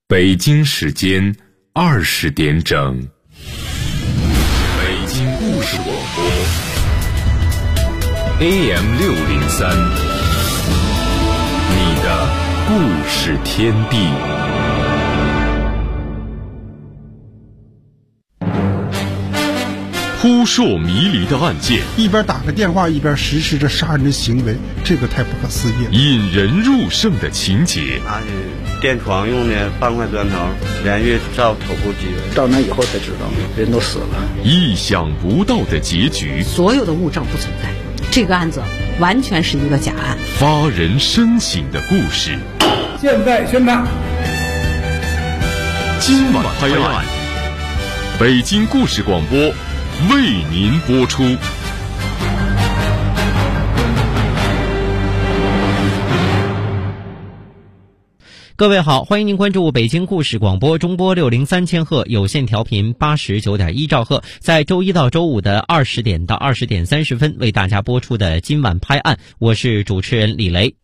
北京时间20点整，北京故事广播 AM603，你的故事天地。扑朔迷离的案件， 一边打个电话一边实施着杀人的行为，这个太不可思议了。 引人入胜的情节， 拿着电床用的半块砖头连续照头部击人， 到那以后才知道人都死了。 意想不到的结局， 所有的物证不存在，这个案子完全是一个假案。 发人深省的故事， 现在宣判， 今晚拍案，北京故事广播为您播出。 各位好，欢迎您关注北京故事广播中波603千赫有线调频89.1兆赫，在周一到周五的20点到20点30分为大家播出的今晚拍案，我是主持人李雷。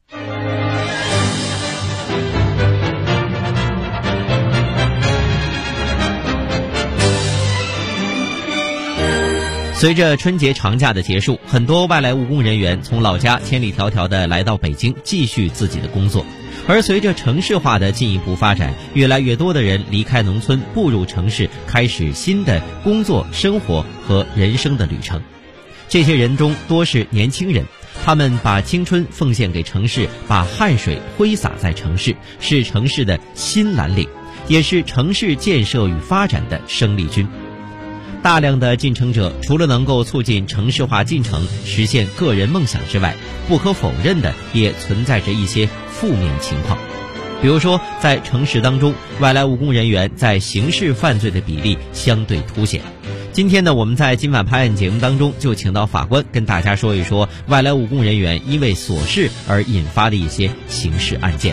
随着春节长假的结束，很多外来务工人员从老家千里迢迢地来到北京继续自己的工作。而随着城市化的进一步发展，越来越多的人离开农村，步入城市，开始新的工作、生活和人生的旅程。这些人中多是年轻人，他们把青春奉献给城市，把汗水挥洒在城市，是城市的新蓝领，也是城市建设与发展的生力军。大量的进城者除了能够促进城市化进程，实现个人梦想之外，不可否认的也存在着一些负面情况。比如说，在城市当中，外来务工人员在刑事犯罪的比例相对凸显。今天呢，我们在今晚拍案节目当中就请到法官跟大家说一说外来务工人员因为琐事而引发的一些刑事案件。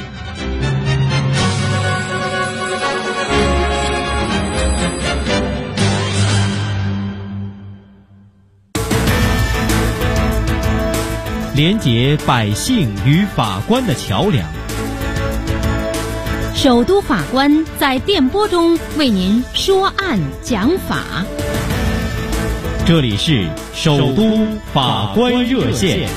连结百姓与法官的桥梁， 首都法官在电波中为您说案讲法。 这里是首都法官热线。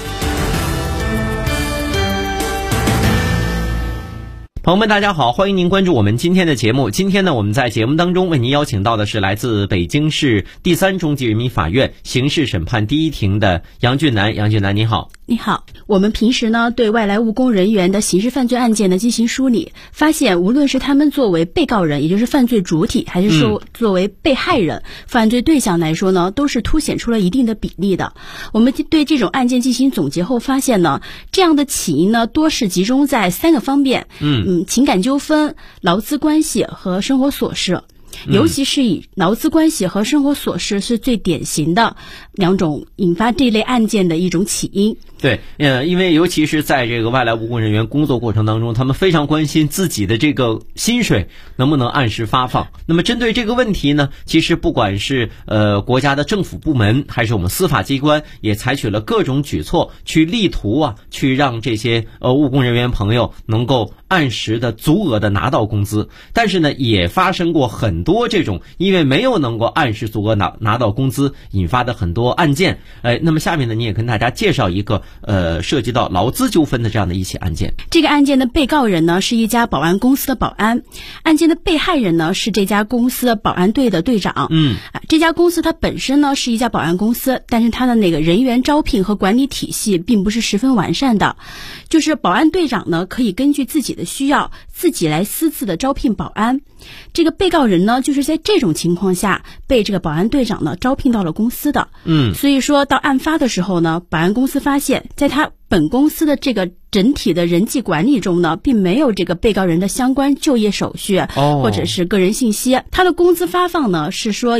朋友们大家好，欢迎您关注我们今天的节目。今天呢，我们在节目当中为您邀请到的是来自北京市第3中级人民法院刑事审判第1庭的杨俊南。杨俊南您好。 你好，我们平时呢对外来务工人员的刑事犯罪案件呢进行梳理，发现无论是他们作为被告人，也就是犯罪主体，还是说作为被害人、犯罪对象来说呢，都是凸显出了一定的比例的。我们对这种案件进行总结后发现呢，这样的起因呢多是集中在3个方面，情感纠纷、劳资关系和生活琐事。尤其是以劳资关系和生活琐事是最典型的2种引发这类案件的一种起因。 对，因为尤其是在这个外来务工人员工作过程当中，他们非常关心自己的这个薪水能不能按时发放。那么针对这个问题呢，其实不管是国家的政府部门还是我们司法机关，也采取了各种举措去力图去让这些务工人员朋友能够按时的足额的拿到工资。但是呢，也发生过很多这种因为没有能够按时足额拿到工资引发的很多案件。那么下面呢，你也跟大家介绍一个涉及到劳资纠纷的这样的一起案件。 这个案件的被告人呢是一家保安公司的保安，案件的被害人呢是这家公司的保安队的队长。这家公司它本身呢是一家保安公司，但是它的那个人员招聘和管理体系并不是十分完善的。就是保安队长呢可以根据自己的需要自己来私自的招聘保安。这个被告人呢就是在这种情况下被这个保安队长呢招聘到了公司的。所以说到案发的时候呢，保安公司发现在他本公司的这个整体的人际管理中呢，并没有这个被告人的相关就业手续或者是个人信息。他的工资发放呢是说由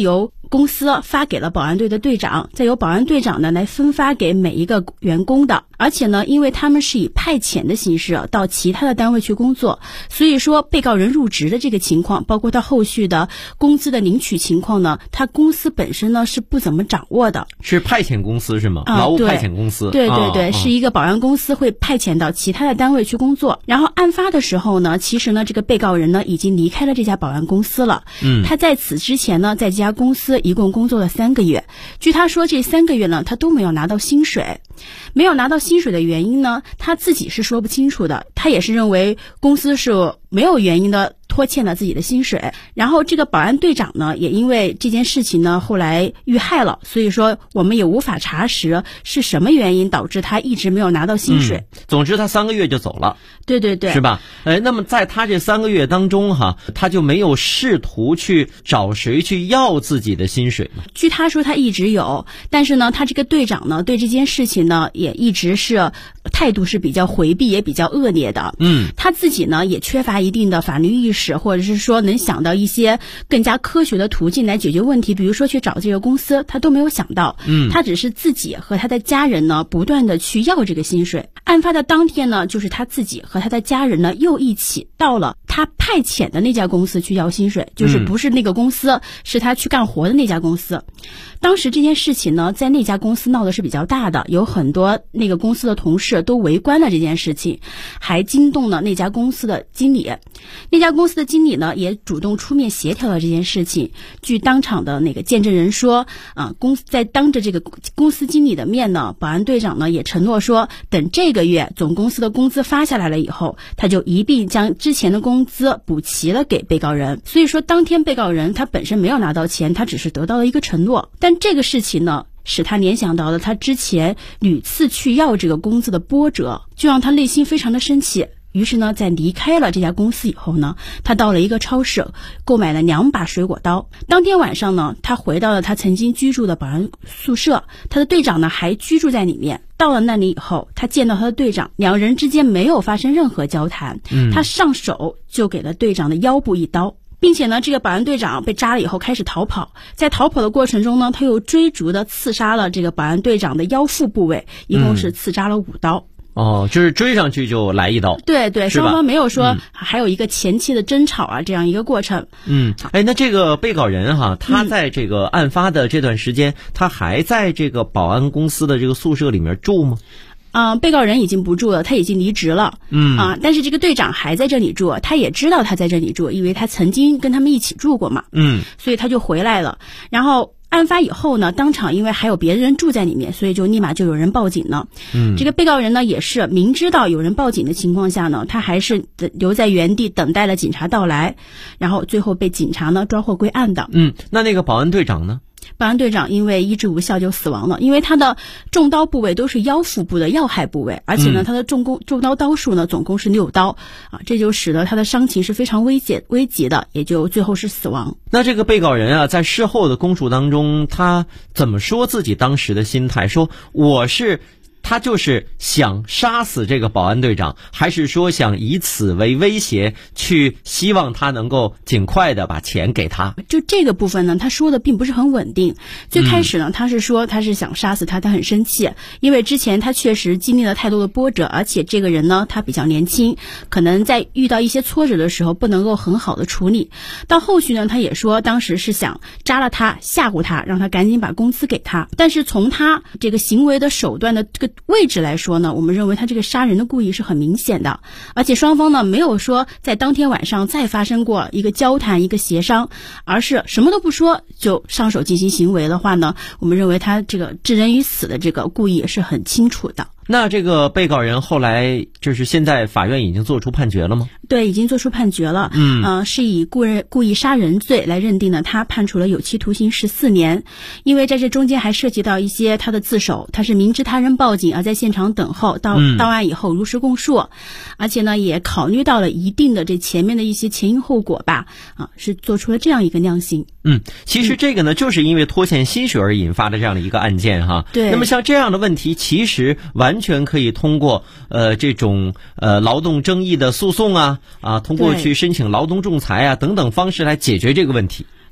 公司发给了保安队的队长，再由保安队长呢来分发给每一个员工的。而且呢，因为他们是以派遣的形式到其他的单位去工作，所以说被告人入职的这个情况，包括他后续的工资的领取情况呢，他公司本身呢是不怎么掌握的。 是派遣公司是吗？劳务派遣公司。 对对对，是一个保安公司会派遣到其他的单位去工作。然后案发的时候呢，其实呢这个被告人呢已经离开了这家保安公司了。他在此之前呢，在这家公司一共工作了3个月。据他说，这3个月呢，他都没有拿到薪水。没有拿到薪水的原因呢，他自己是说不清楚的。他也是认为公司是没有原因的拖欠了自己的薪水。然后这个保安队长呢，也因为这件事情呢，后来遇害了，所以说我们也无法查实是什么原因导致他一直没有拿到薪水。 总之他3个月就走了。 对对对， 是吧？那么在他这3个月当中哈，他就没有试图去找谁去要自己的薪水吗？ 据他说，他一直有，但是呢，他这个队长呢，对这件事情呢，也一直是态度是比较回避，也比较恶劣的。他自己呢，也缺乏一定的法律意识，或者是说能想到一些更加科学的途径来解决问题，比如说去找这个公司，他都没有想到。他只是自己和他的家人呢，不断的去要这个薪水。案发的当天呢，就是他自己和他的家人呢，又一起到了他派遣的那家公司去要薪水，就是不是那个公司，是他去干活的那家公司。当时这件事情呢，在那家公司闹的是比较大的，有很多那个公司的同事都围观了这件事情，还惊动了那家公司的经理。那家公司的经理呢，也主动出面协调了这件事情。据当场的那个见证人说，在当着这个公司经理的面呢，保安队长呢也承诺说，等这个月总公司的工资发下来了以后，他就一并将之前的工资补齐了给被告人。所以说当天被告人他本身没有拿到钱，他只是得到了一个承诺。但这个事情呢，使他联想到了他之前屡次去要这个工资的波折，就让他内心非常的生气。于是呢，在离开了这家公司以后呢，他到了一个超市，购买了2把水果刀。当天晚上呢，他回到了他曾经居住的保安宿舍，他的队长呢还居住在里面。到了那里以后，他见到他的队长，两人之间没有发生任何交谈。他上手就给了队长的腰部一刀，并且呢，这个保安队长被扎了以后开始逃跑。在逃跑的过程中呢，他又追逐的刺杀了这个保安队长的腰腹部位，一共是刺扎了5刀。 就是追上去就来一刀。 对对，双方没有说还有一个前期的争吵啊，这样一个过程。 那这个被告人哈，他在这个案发的这段时间，他还在这个保安公司的这个宿舍里面住吗？ 被告人已经不住了，他已经离职了。但是这个队长还在这里住，他也知道他在这里住，因为他曾经跟他们一起住过嘛。所以他就回来了。然后案发以后呢，当场因为还有别人住在里面，所以就立马就有人报警了。这个被告人呢，也是明知道有人报警的情况下呢，他还是留在原地等待了警察到来，然后最后被警察呢抓获归案的。 那个保安队长呢？ 保安队长因为医治无效就死亡了，因为他的中刀部位都是腰腹部的要害部位，而且呢，他的中刀刀数呢总共是6刀这就使得他的伤情是非常危急的，也就最后是死亡。 那这个被告人啊，在事后的供述当中，他怎么说自己当时的心态？说他就是想杀死这个保安队长，还是说想以此为威胁，去希望他能够尽快的把钱给他？ 就这个部分呢，他说的并不是很稳定。最开始呢，他是说他是想杀死他，他很生气，因为之前他确实经历了太多的波折，而且这个人呢，他比较年轻，可能在遇到一些挫折的时候不能够很好的处理。到后续呢，他也说当时是想扎了他，吓唬他，让他赶紧把工资给他。但是从他这个行为的手段的这个位置来说呢，我们认为他这个杀人的故意是很明显的，而且双方呢没有说在当天晚上再发生过一个交谈一个协商，而是什么都不说就上手进行行为的话呢，我们认为他这个置人于死的这个故意是很清楚的。 那这个被告人后来就是现在法院已经做出判决了吗？ 对，已经做出判决了。是以故意杀人罪来认定的，他判处了有期徒刑14年。因为在这中间还涉及到一些他的自首，他是明知他人报警而在现场等候，到案以后如实供述，而且呢也考虑到了一定的这前面的一些前因后果吧，是做出了这样一个量刑。 其实这个呢就是因为拖欠薪水而引发的这样的一个案件哈。 对。 那么像这样的问题，其实完全可以通过这种劳动争议的诉讼通过去申请劳动仲裁等等方式来解决这个问题。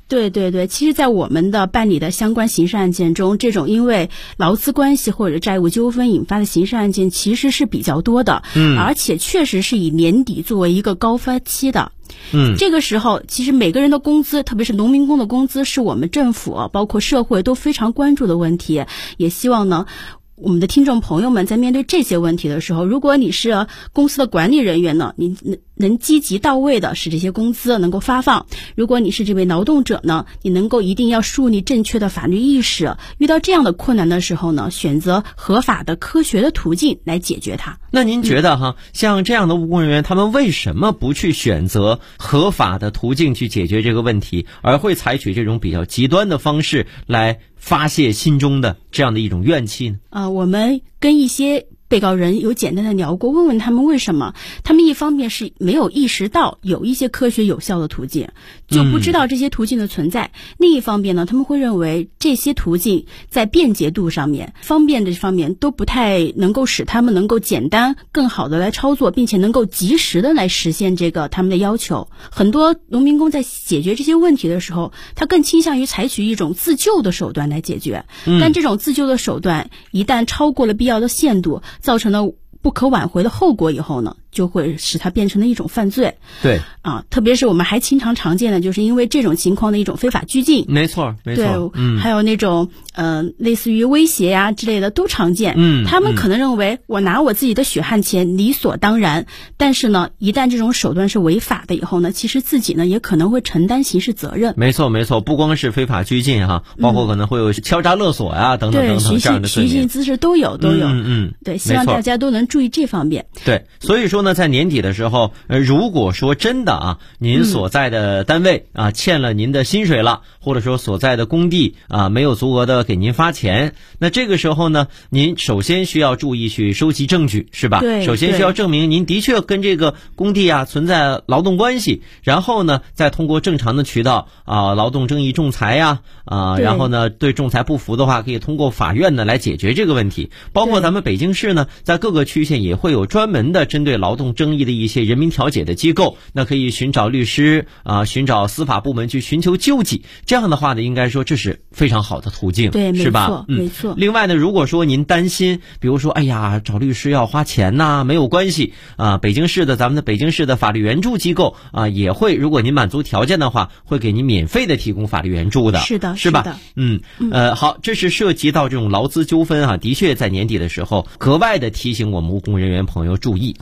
对对对，其实在我们的办理的相关刑事案件中，这种因为劳资关系或者债务纠纷引发的刑事案件其实是比较多的，而且确实是以年底作为一个高发期的。这个时候其实每个人的工资，特别是农民工的工资，是我们政府包括社会都非常关注的问题。也希望呢我们的听众朋友们在面对这些问题的时候，如果你是公司的管理人员呢，你能积极到位的使这些工资能够发放；如果你是这位劳动者呢，你能够一定要树立正确的法律意识，遇到这样的困难的时候呢，选择合法的科学的途径来解决它。 那您觉得像这样的务工人员，他们为什么不去选择合法的途径去解决这个问题，而会采取这种比较极端的方式来发泄心中的这样的一种怨气呢？ 我们跟一些被告人有简单的聊过，问问他们为什么。他们一方面是没有意识到有一些科学有效的途径，就不知道这些途径的存在。另一方面呢，他们会认为这些途径在便捷度上面、方便这方面都不太能够使他们能够简单更好的来操作，并且能够及时的来实现这个他们的要求。很多农民工在解决这些问题的时候，他更倾向于采取一种自救的手段来解决，但这种自救的手段一旦超过了必要的限度，造成了不可挽回的后果以后呢，就会使它变成了一种犯罪。 对特别是我们还常见的，就是因为这种情况的一种非法拘禁。 没错没错。 对，还有那种类似于威胁呀之类的都常见。他们可能认为我拿我自己的血汗钱理所当然，但是呢，一旦这种手段是违法的以后呢，其实自己呢也可能会承担刑事责任。 没错没错，不光是非法拘禁包括可能会有敲诈勒索呀等等等等这样的罪名， 寻衅滋事都有。对，希望大家都能注意这方面。 对，所以说呢，在年底的时候，如果说真的您所在的单位欠了您的薪水了，或者说所在的工地没有足额的给您发钱，那这个时候呢，您首先需要注意去收集证据，是吧？ 对， 首先需要证明您的确跟这个工地存在劳动关系，然后呢，再通过正常的渠道劳动争议仲裁然后呢，对仲裁不服的话，可以通过法院呢来解决这个问题。包括咱们北京市呢，在各个区县也会有专门的针对劳动争议的一些人民调解的机构，那可以寻找律师寻找司法部门去寻求救济。这样的话呢，应该说这是非常好的途径， 对， 是吧？ 没错。 另外呢，如果说您担心，比如说找律师要花钱没有关系咱们的北京市的法律援助机构也会，如果您满足条件的话，会给您免费的提供法律援助的。 是的， 是吧？好，这是涉及到这种劳资纠纷的确在年底的时候格外的提醒我们务工人员朋友注意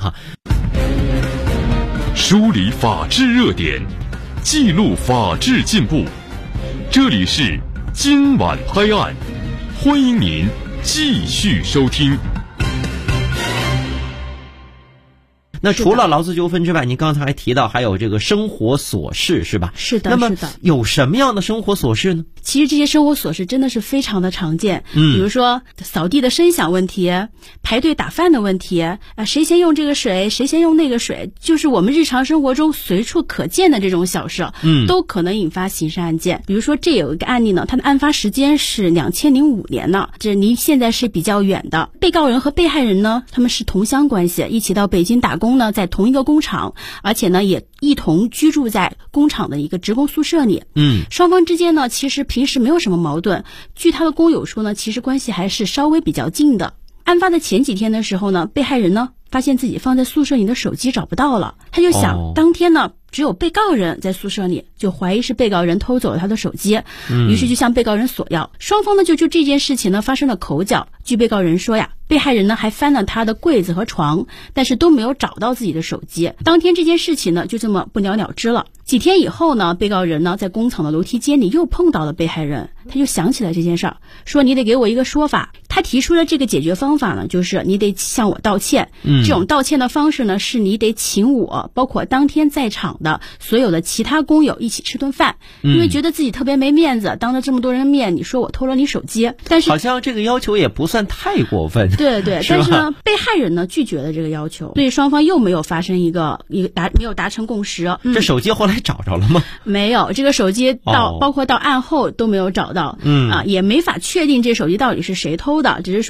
梳理法治热点，记录法治进步。这里是今晚拍案，欢迎您继续收听。 那除了劳资纠纷之外，您刚才还提到还有这个生活琐事，是吧？ 是的。 那么有什么样的生活琐事呢？ 其实这些生活琐事真的是非常的常见，比如说扫地的声响问题，排队打饭的问题，谁先用这个水，谁先用那个水，就是我们日常生活中随处可见的这种小事，都可能引发刑事案件。比如说这有一个案例呢，它的案发时间是2005年呢，这离现在是比较远的。被告人和被害人呢，他们是同乡关系，一起到北京打工呢，在同一个工厂，而且呢也一同居住在工厂的一个职工宿舍里。双方之间呢，其实平时没有什么矛盾。据他的工友说呢，其实关系还是稍微比较近的。案发的前几天的时候呢，被害人呢发现自己放在宿舍里的手机找不到了，他就想当天呢只有被告人在宿舍里，就怀疑是被告人偷走了他的手机，于是就向被告人索要。双方呢就这件事情呢发生了口角。据被告人说呀，被害人呢还翻了他的柜子和床，但是都没有找到自己的手机。当天这件事情呢就这么不了了之了。几天以后呢，被告人呢在工厂的楼梯间里又碰到了被害人，他就想起来这件事儿，说你得给我一个说法。他提出的这个解决方法呢，就是你得向我道歉。这种道歉的方式呢，是你得请我，包括当天在场的所有的其他工友一起吃顿饭，因为觉得自己特别没面子，当着这么多人的面，你说我偷了你手机。但是好像这个要求也不算太过分。 对，但是呢，被害人呢拒绝了这个要求，所以双方又没有发生没有达成共识。 这手机后来找着了吗？ 没有，这个手机包括到案后都没有找到。也没法确定这手机到底是谁偷的，只是说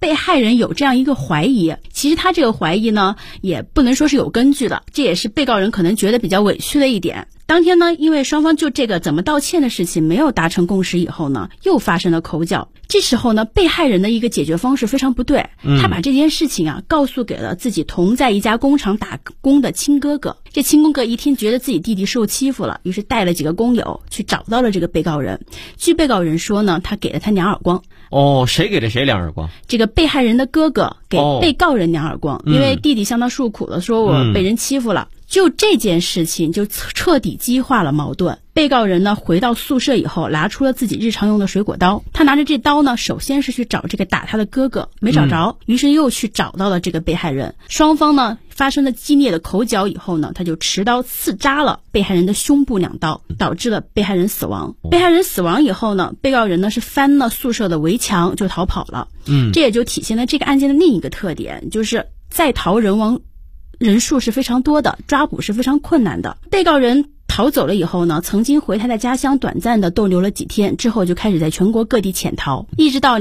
被害人有这样一个怀疑，其实他这个怀疑呢也不能说是有根据的，这也是被告人可能觉得比较委屈的一点。当天呢，因为双方就这个怎么道歉的事情没有达成共识以后呢，又发生了口角。这时候呢，被害人的一个解决方式非常不对，他把这件事情啊告诉给了自己同在一家工厂打工的亲哥哥。这亲哥哥一听觉得自己弟弟受欺负了，于是带了几个工友去找到了这个被告人。据被告人说呢，他给了他2耳光。 哦，谁给了谁2耳光？ 这个被害人的哥哥给被告人2耳光，因为弟弟向他诉苦了，说我被人欺负了。就这件事情就彻底激化了矛盾。被告人呢回到宿舍以后，拿出了自己日常用的水果刀。他拿着这刀呢，首先是去找这个打他的哥哥，没找着，于是又去找到了这个被害人。双方呢发生了激烈的口角以后呢，他就持刀刺扎了被害人的胸部2刀，导致了被害人死亡。被害人死亡以后呢，被告人呢是翻了宿舍的围墙就逃跑了。这也就体现了这个案件的另一个特点，就是在逃人亡人数是非常多的，抓捕是非常困难的。被告人逃走了以后呢，曾经回他的家乡短暂的逗留了几天，之后就开始在全国各地潜逃，一直到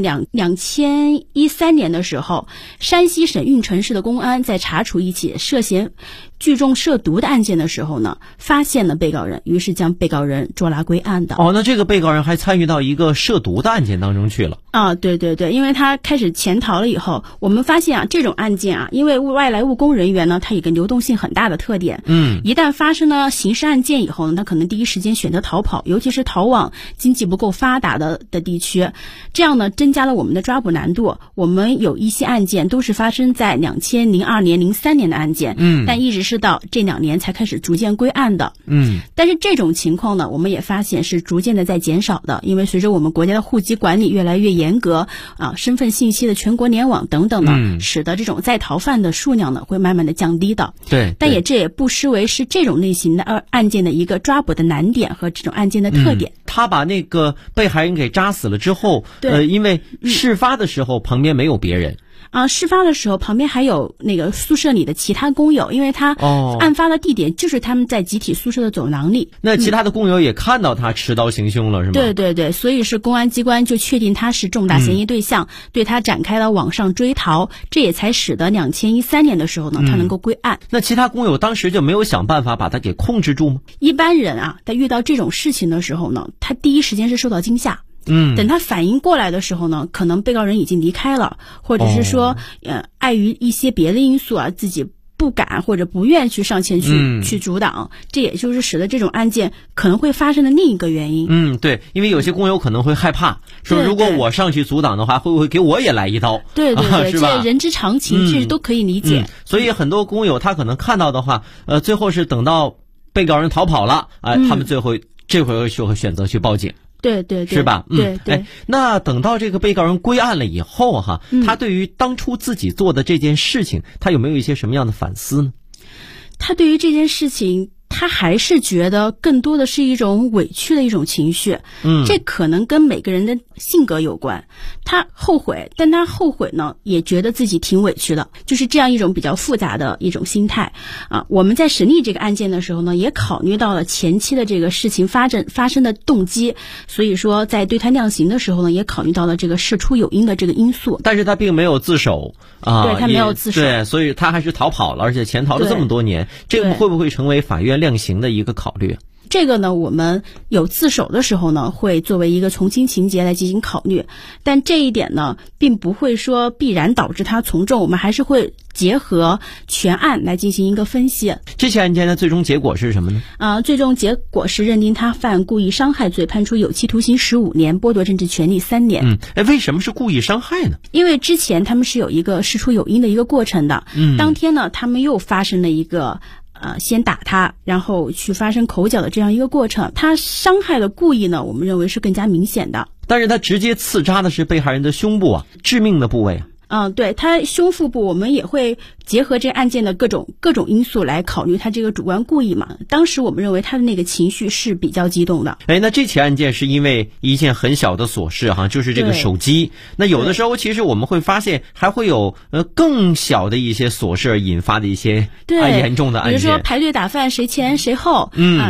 2013年的时候，山西省运城市的公安在查处一起涉嫌聚众涉毒的案件的时候呢，发现了被告人，于是将被告人捉拿归案的。 那这个被告人还参与到一个涉毒的案件当中去了啊？对对对，因为他开始潜逃了以后，我们发现啊，这种案件啊，因为外来务工人员呢，他有一个流动性很大的特点，一旦发生了刑事案件以后呢，他可能第一时间选择逃跑，尤其是逃往经济不够发达的地区，这样呢增加了我们的抓捕难度。我们有一些案件都是发生在2002年、03年的案件，但一直是到这2年才开始逐渐归案的。但是这种情况呢，我们也发现是逐渐的在减少的，因为随着我们国家的户籍管理越来越严格啊，身份信息的全国联网等等呢，使得这种在逃犯的数量呢会慢慢的降低的。 对， 但这也不失为是这种类型的案件的一个抓捕的难点和这种案件的特点。 他把那个被害人给扎死了之后，因为事发的时候旁边没有别人。 事发的时候旁边还有那个宿舍里的其他工友，因为他案发的地点就是他们在集体宿舍的走廊里。 那其他的工友也看到他持刀行凶了，是吗？ 对对对，所以是公安机关就确定他是重大嫌疑对象，对他展开了网上追逃，这也才使得2013年的时候呢，他能够归案。 那其他工友当时就没有想办法把他给控制住吗？ 一般人啊，在遇到这种事情的时候呢，他第一时间是受到惊吓。等他反应过来的时候呢，可能被告人已经离开了，或者是说碍于一些别的因素啊，自己不敢或者不愿去上前去阻挡，这也就是使得这种案件可能会发生的另一个原因。 对，因为有些工友可能会害怕，说如果我上去阻挡的话，会不会给我也来一刀？ 对对对， 是吧？ 这人之常情，这都可以理解。 所以很多工友他可能看到的话，最后是等到被告人逃跑了，他们这回就会选择去报警。 对对对， 是吧？ 对对。 那等到这个被告人归案了以后哈，他对于当初自己做的这件事情，他有没有一些什么样的反思呢？ 他对于这件事情，他还是觉得更多的是一种委屈的一种情绪。这可能跟每个人的性格有关。他后悔，但他后悔呢，也觉得自己挺委屈的，就是这样一种比较复杂的一种心态啊。我们在审理这个案件的时候呢，也考虑到了前期的这个事情发生的动机，所以说在对他量刑的时候呢，也考虑到了这个事出有因的这个因素。 但是他并没有自首啊， 对，他没有自首， 对，所以他还是逃跑了，而且潜逃了这么多年，这个会不会成为法院量刑的一个考虑？ 这个呢，我们有自首的时候呢，会作为一个从轻情节来进行考虑，但这一点呢，并不会说必然导致他从重，我们还是会结合全案来进行一个分析。 这起案件的最终结果是什么呢？ 最终结果是认定他犯故意伤害罪，判处有期徒刑15年，剥夺政治权利3年。 为什么是故意伤害呢？ 因为之前他们是有一个事出有因的一个过程的。当天呢，他们又发生了一个先打他，然后去发生口角的这样一个过程。他伤害的故意呢，我们认为是更加明显的。 但是他直接刺扎的是被害人的胸部啊，致命的部位啊。 对，他胸腹部，我们也会结合这案件的各种因素来考虑他这个主观故意嘛。当时我们认为他的那个情绪是比较激动的。 那这起案件是因为一件很小的琐事哈，就是这个手机。那有的时候其实我们会发现还会有更小的一些琐事引发的一些严重的案件， 比如说排队打饭谁前谁后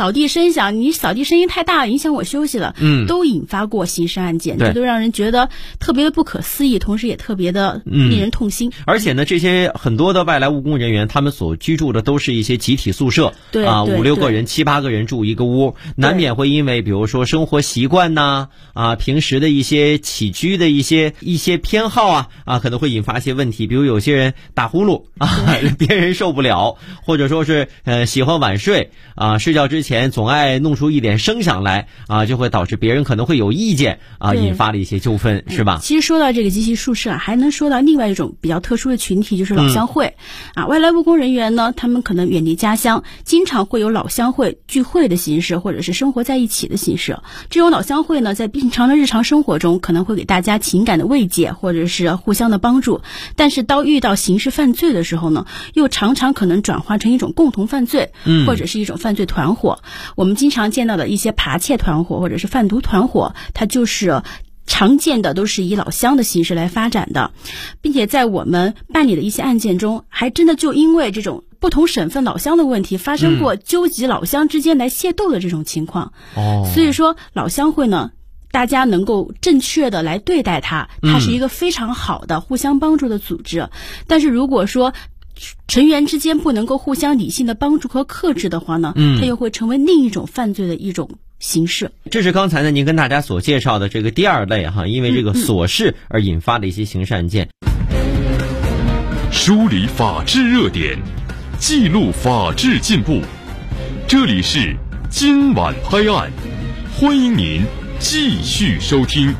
扫地声响，你扫地声音太大了，影响我休息了，都引发过刑事案件，这都让人觉得特别的不可思议，同时也特别的令人痛心。 而且呢，这些很多的外来务工人员，他们所居住的都是一些集体宿舍， 对啊，5、6个人、7、8个人住一个屋，难免会因为比如说生活习惯呐，平时的一些起居的一些偏好可能会引发一些问题，比如有些人打呼噜别人受不了，或者说是喜欢晚睡睡觉之前总爱弄出一点声响来就会导致别人可能会有意见引发了一些纠纷，是吧？ 其实说到这个集体宿舍还能说到另外一种比较特殊的群体，就是老乡会外来务工人员呢，他们可能远离家乡，经常会有老乡会聚会的形式，或者是生活在一起的形式。这种老乡会呢，在平常的日常生活中可能会给大家情感的慰藉，或者是互相的帮助，但是当遇到刑事犯罪的时候呢，又常常可能转化成一种共同犯罪，或者是一种犯罪团伙。我们经常见到的一些扒窃团伙或者是贩毒团伙，它就是常见的都是以老乡的形式来发展的，并且在我们办理的一些案件中，还真的就因为这种不同省份老乡的问题发生过纠集老乡之间来械斗的这种情况。所以说老乡会呢，大家能够正确的来对待它是一个非常好的互相帮助的组织。但是如果说成员之间不能够互相理性的帮助和克制的话呢，它又会成为另一种犯罪的一种形式。 这是刚才呢您跟大家所介绍的这个第二类因为这个琐事而引发的一些刑事案件。 梳理法治热点，记录法治进步，这里是今晚拍案，欢迎您继续收听。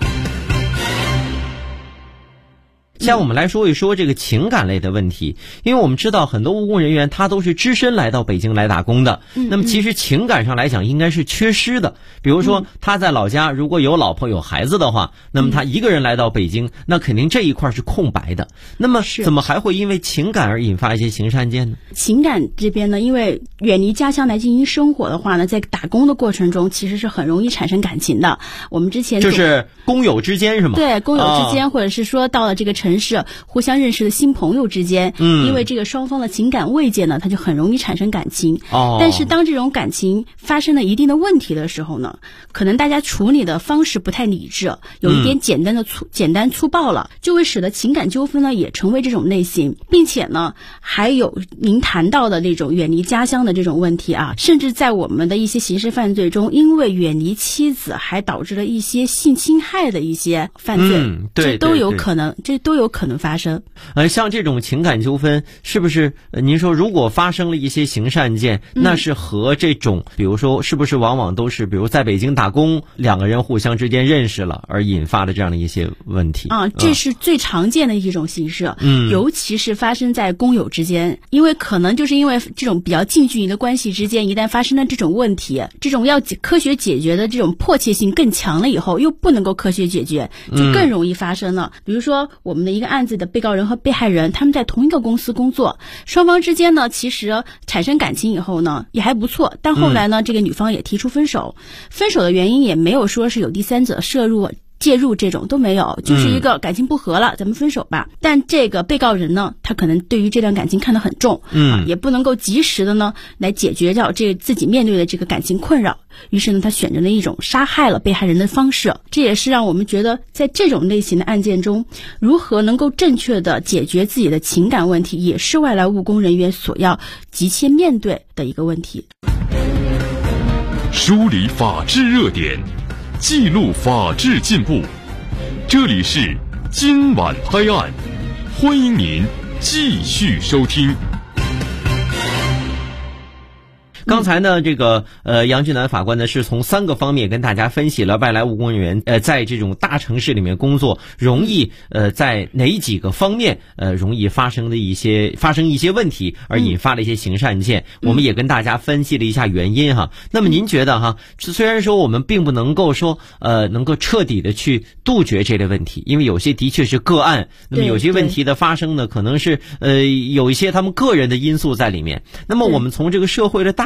像我们来说一说这个情感类的问题，因为我们知道很多务工人员他都是只身来到北京来打工的，那么其实情感上来讲应该是缺失的。比如说他在老家如果有老婆有孩子的话，那么他一个人来到北京，那肯定这一块是空白的。那么怎么还会因为情感而引发一些刑事案件呢？ 情感这边呢，因为远离家乡来进行生活的话呢，在打工的过程中其实是很容易产生感情的。我们之前就是工友之间是吗？ 对，工友之间，或者是说到了这个城市互相认识的新朋友之间，因为这个双方的情感慰藉呢，它就很容易产生感情。但是当这种感情发生了一定的问题的时候呢，可能大家处理的方式不太理智，有一点简单粗暴了，就会使得情感纠纷呢也成为这种类型，并且呢还有您谈到的那种远离家乡的这种问题甚至在我们的一些刑事犯罪中，因为远离妻子还导致了一些性侵害的一些犯罪，这都有可能发生。 像这种情感纠纷，是不是您说如果发生了一些刑事案件，那是和这种比如说是不是往往都是比如在北京打工，两个人互相之间认识了而引发的这样的一些问题这是最常见的一种形式。尤其是发生在工友之间，因为可能就是因为这种比较近距离的关系之间，一旦发生了这种问题，这种要科学解决的这种迫切性更强了以后，又不能够科学解决，就更容易发生了。比如说我们的一个案子的被告人和被害人，他们在同一个公司工作，双方之间呢其实产生感情以后呢也还不错，但后来呢这个女方也提出分手的原因也没有说是有第三者介入，这种都没有，就是一个感情不和了，咱们分手吧。但这个被告人呢，他可能对于这段感情看得很重，也不能够及时的呢来解决掉自己面对的这个感情困扰，于是呢他选择了一种杀害了被害人的方式。这也是让我们觉得在这种类型的案件中，如何能够正确的解决自己的情感问题，也是外来务工人员所要急切面对的一个问题。 梳理法治热点，记录法治进步，这里是今晚拍案，欢迎您继续收听。 刚才呢，这个杨俊南法官呢是从3个方面跟大家分析了外来务工人员在这种大城市里面工作容易在哪几个方面容易发生一些问题而引发了一些刑事案件。我们也跟大家分析了一下原因那么您觉得虽然说我们并不能够说能够彻底的去杜绝这类问题，因为有些的确是个案，那么有些问题的发生呢可能是有一些他们个人的因素在里面。那么我们从这个社会的大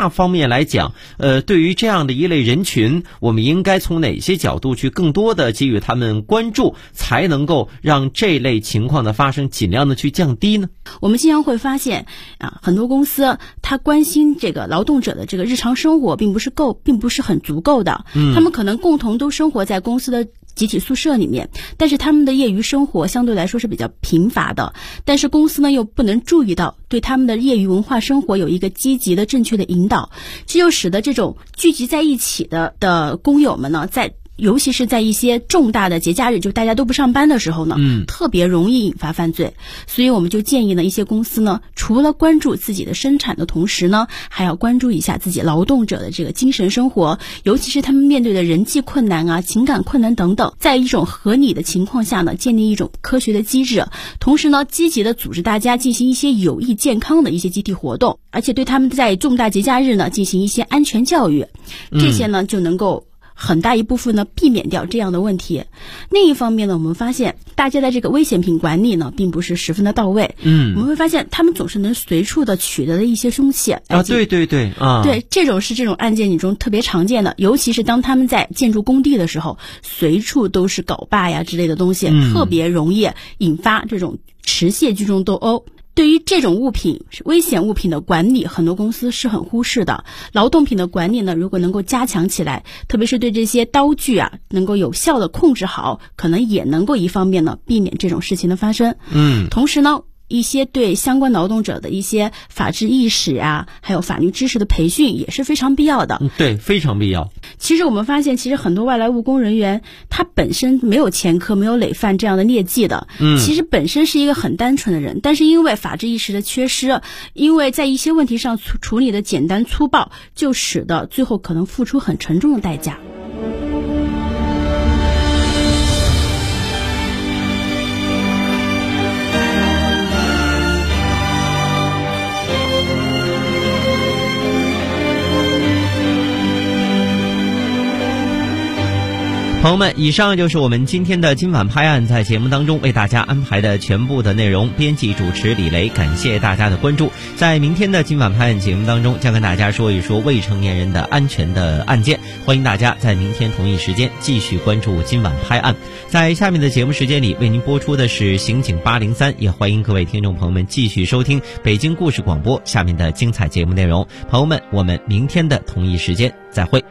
样方面来讲，对于这样的一类人群，我们应该从哪些角度去更多的给予他们关注，才能够让这类情况的发生尽量的去降低呢？ 我们经常会发现很多公司他关心这个劳动者的这个日常生活并不是很足够的，他们可能共同都生活在公司的集体宿舍里面，但是他们的业余生活相对来说是比较贫乏的，但是公司呢又不能注意到对他们的业余文化生活有一个积极的正确的引导，这就使得这种聚集在一起的工友们呢，尤其是在一些重大的节假日，就大家都不上班的时候呢，特别容易引发犯罪。所以我们就建议呢，一些公司呢，除了关注自己的生产的同时呢，还要关注一下自己劳动者的这个精神生活，尤其是他们面对的人际困难啊、情感困难等等，在一种合理的情况下呢，建立一种科学的机制，同时呢，积极的组织大家进行一些有益健康的一些集体活动，而且对他们在重大节假日呢进行一些安全教育，这些呢就能够很大一部分呢避免掉这样的问题。另一方面呢，我们发现大家的这个危险品管理呢并不是十分的到位。我们会发现他们总是能随处的取得的一些凶器啊， 对这种案件中特别常见的，尤其是当他们在建筑工地的时候，随处都是镐把呀之类的东西，特别容易引发这种持械聚众斗殴。对于这种物品，危险物品的管理，很多公司是很忽视的。劳动品的管理呢，如果能够加强起来，特别是对这些刀具啊，能够有效的控制好，可能也能够一方面呢避免这种事情的发生。同时呢，一些对相关劳动者的一些法治意识啊，还有法律知识的培训也是非常必要的。 对，非常必要。 其实我们发现，很多外来务工人员，他本身没有前科、没有累犯这样的劣迹的，其实本身是一个很单纯的人，但是因为法治意识的缺失，因为在一些问题上处理的简单粗暴，就使得最后可能付出很沉重的代价。 朋友们，以上就是我们今天的今晚拍案，在节目当中为大家安排的全部的内容。编辑主持李雷，感谢大家的关注。在明天的今晚拍案节目当中，将跟大家说一说未成年人的安全的案件。欢迎大家在明天同一时间继续关注今晚拍案。在下面的节目时间里，为您播出的是刑警803，也欢迎各位听众朋友们继续收听北京故事广播下面的精彩节目内容。朋友们，我们明天的同一时间再会。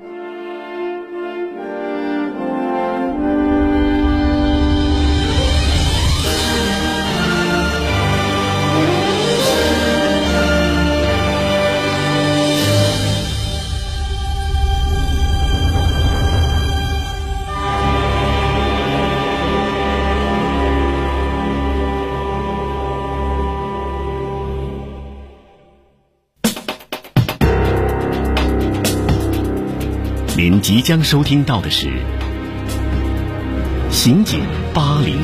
您即将收听到的是《刑警803》。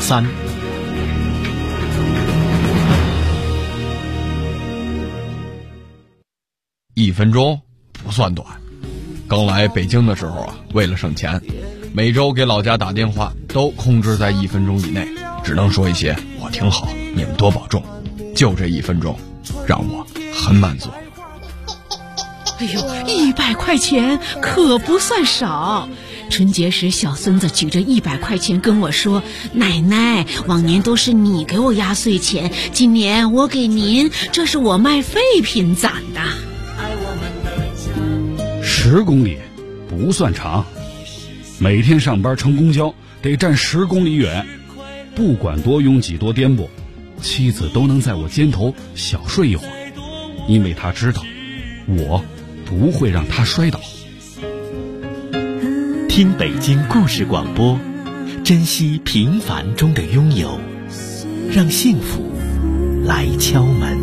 1分钟不算短。刚来北京的时候啊，为了省钱，每周给老家打电话都控制在1分钟以内，只能说一些“我挺好，你们多保重”。就这1分钟，让我很满足。 哎呦，100块钱可不算少。春节时，小孙子举着100块钱跟我说：“奶奶，往年都是你给我压岁钱，今年我给您，这是我卖废品攒的。 ”10公里不算长，每天上班乘公交得站10公里远，不管多拥挤多颠簸，妻子都能在我肩头小睡一会儿，因为她知道我不会让他摔倒。 听北京故事广播，珍惜平凡中的拥有，让幸福来敲门。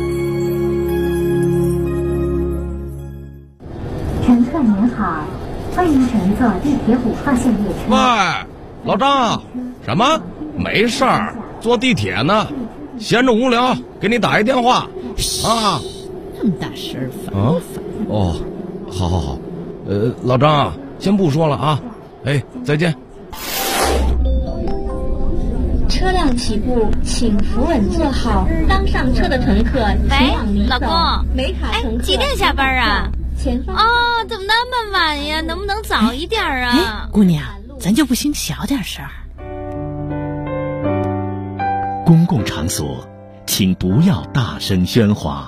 乘客您好，欢迎乘坐地铁5号线列车。 喂，老张，什么？没事儿，坐地铁呢，闲着无聊，给你打一电话啊。 这么大声烦啊！哦，好，老张，先不说了啊，哎，再见。 车车辆起步，请扶稳坐好。刚上车的乘客请往里走。 老公， 没卡乘客几点下班啊？ 前方怎么那么晚呀？能不能早一点啊？ 姑娘，咱就不行小点声儿。 公共场所，请不要大声喧哗。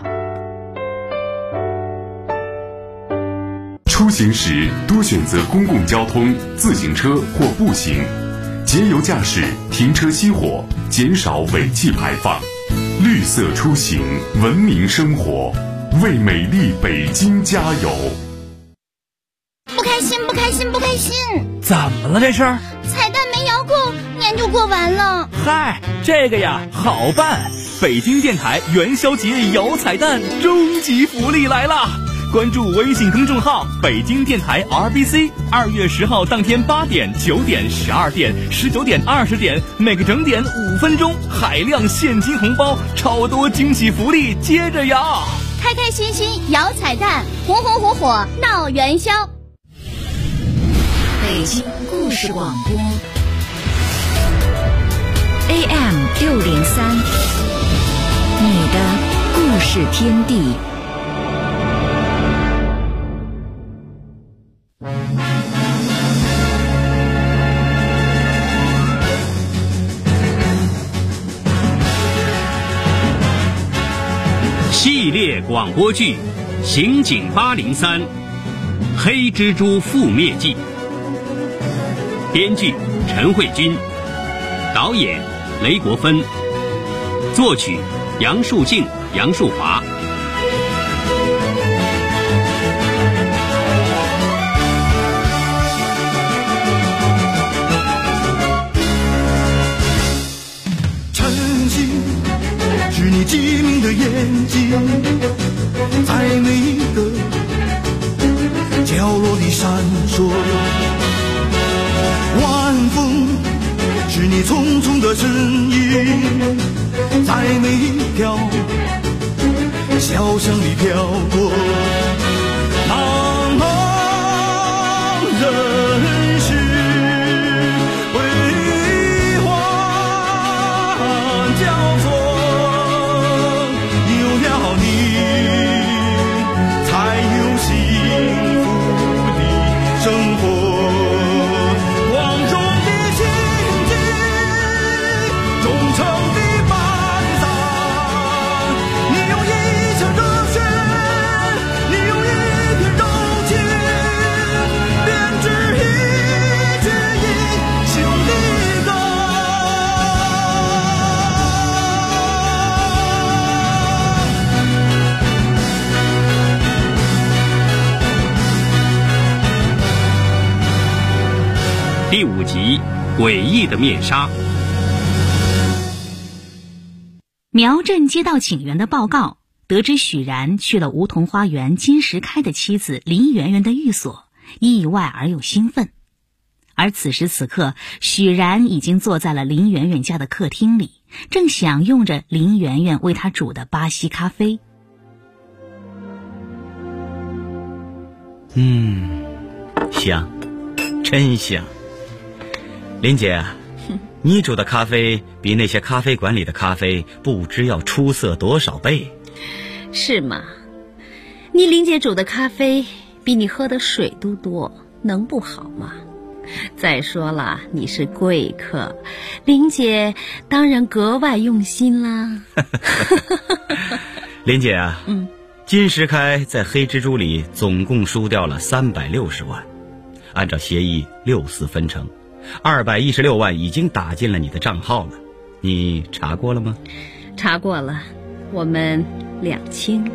出行时多选择公共交通、自行车或步行，节油驾驶，停车熄火，减少尾气排放。绿色出行，文明生活，为美丽北京加油！ 不开心，不开心，不开心！ 怎么了这是？ 彩蛋没摇够，年就过完了。 嗨，这个呀好办，北京电台元宵节摇彩蛋终极福利来了！关注微信公众号北京电台 RBC，2月10号当天8点、9点、12点、19点、20点，每个整点5分钟，海量现金红包，超多惊喜福利接着摇！ 开开心心摇彩蛋，红红火火闹元宵。 北京故事广播 AM603，你的故事天地。 系列广播剧《刑警803黑蜘蛛覆灭记》，编剧陈慧君，导演雷国芬，作曲杨树静、杨树华。 是你机灵的眼睛，在每一个角落里闪烁。晚风是你匆匆的身影，在每一条小巷里飘过。茫茫人世辉煌交错，有了你才有幸福的生活。光荣的心境，忠诚的伴洒，你用一腔热血，你用一片柔情，编织一曲英雄的歌。 第5集，诡异的面纱。 苗镇接到警员的报告，得知许然去了梧桐花园金石开的妻子林媛媛的寓所，意外而又兴奋。而此时此刻，许然已经坐在了林媛媛家的客厅里，正享用着林媛媛为他煮的巴西咖啡。 香，真香。林姐，你煮的咖啡比那些咖啡馆里的咖啡不知要出色多少倍。 是吗？你林姐煮的咖啡比你喝的水都多，能不好吗？再说了，你是贵客，林姐当然格外用心啦。 林姐啊，金石开在黑蜘蛛里总共输掉了360万，按照协议6/4分成，216万已经打进了你的账号了，你查过了吗？ 查过了，我们两清。